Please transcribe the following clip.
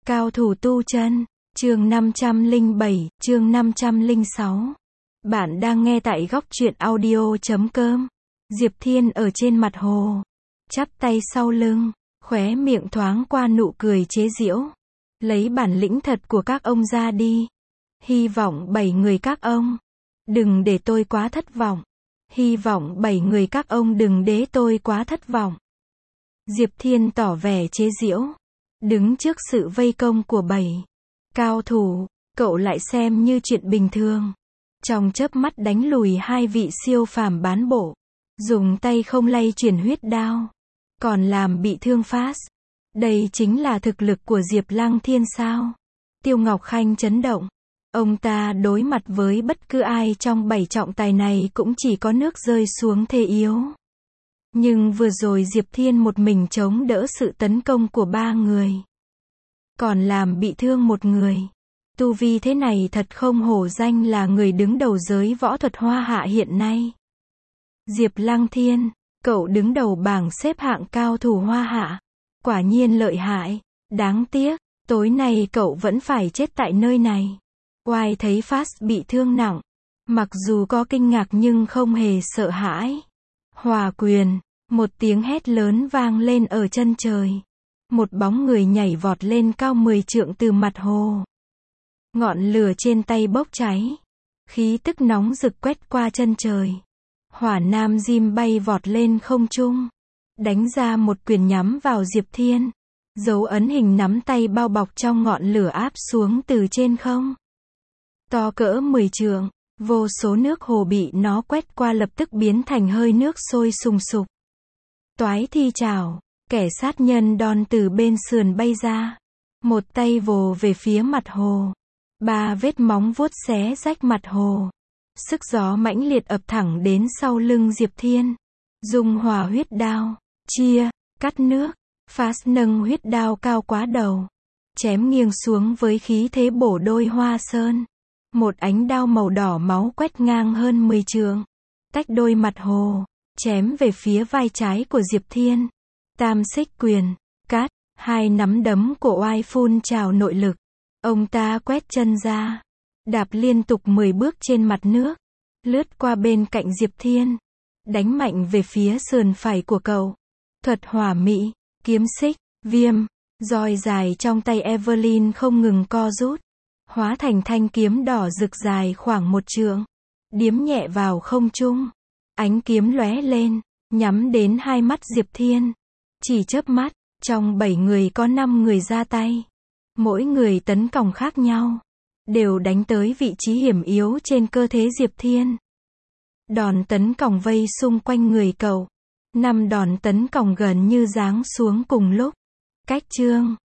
Cao thủ tu chân, chương 507, chương 506. Bạn đang nghe tại góc truyện audio.com. Diệp Thiên ở trên mặt hồ, chắp tay sau lưng, khóe miệng thoáng qua nụ cười chế giễu. Lấy bản lĩnh thật của các ông ra đi. Hy vọng 7 người các ông đừng để tôi quá thất vọng. Hy vọng 7 người các ông đừng để tôi quá thất vọng. Diệp Thiên tỏ vẻ chế giễu, đứng trước sự vây công của 7 cao thủ, cậu lại xem như chuyện bình thường. Trong chớp mắt đánh lùi 2 vị siêu phàm bán bộ, dùng tay không lay chuyển huyết đao, còn làm bị thương Fast. Đây chính là thực lực của Diệp Lăng Thiên sao? Tiêu Ngọc Khanh chấn động. Ông ta đối mặt với bất cứ ai trong 7 trọng tài này cũng chỉ có nước rơi xuống thế yếu. Nhưng vừa rồi Diệp Thiên một mình chống đỡ sự tấn công của 3 người, còn làm bị thương 1 người. Tu vi thế này thật không hổ danh là người đứng đầu giới võ thuật Hoa Hạ hiện nay. Diệp Lăng Thiên, cậu đứng đầu bảng xếp hạng cao thủ Hoa Hạ. Quả nhiên lợi hại. Đáng tiếc, tối nay cậu vẫn phải chết tại nơi này. Oai thấy Fast bị thương nặng, mặc dù có kinh ngạc nhưng không hề sợ hãi. Hòa quyền, một tiếng hét lớn vang lên ở chân trời. Một bóng người nhảy vọt lên cao 10 trượng từ mặt hồ. Ngọn lửa trên tay bốc cháy, khí tức nóng rực quét qua chân trời. Hỏa Nam Jim bay vọt lên không trung, đánh ra một quyền nhắm vào Diệp Thiên. Dấu ấn hình nắm tay bao bọc trong ngọn lửa áp xuống từ trên không. To cỡ 10 trượng, vô số nước hồ bị nó quét qua lập tức biến thành hơi nước sôi sùng sục. Toái thi chảo, kẻ sát nhân đòn từ bên sườn bay ra, một tay vồ về phía mặt hồ. 3 vết móng vuốt xé rách mặt hồ. Sức gió mãnh liệt ập thẳng đến sau lưng Diệp Thiên. Dùng hỏa huyết đao, chia, cắt nước. Fast nâng huyết đao cao quá đầu, chém nghiêng xuống với khí thế bổ đôi hoa sơn. Một ánh đao màu đỏ máu quét ngang hơn 10 trượng, tách đôi mặt hồ, chém về phía vai trái của Diệp Thiên. Tam xích quyền, cát, 2 nắm đấm của oai phun trào nội lực. Ông ta quét chân ra, đạp liên tục 10 bước trên mặt nước, lướt qua bên cạnh Diệp Thiên, đánh mạnh về phía sườn phải của cậu. Thuật hỏa mỹ, kiếm xích, viêm, roi dài trong tay Evelyn không ngừng co rút, hóa thành thanh kiếm đỏ rực dài khoảng 1 trượng, điếm nhẹ vào không trung. Ánh kiếm lóe lên, nhắm đến 2 mắt Diệp Thiên. Chỉ chớp mắt, trong 7 người có 5 người ra tay. Mỗi người tấn công khác nhau, đều đánh tới vị trí hiểm yếu trên cơ thể Diệp Thiên. Đòn tấn công vây xung quanh người cậu. 5 đòn tấn công gần như giáng xuống cùng lúc. Cách chương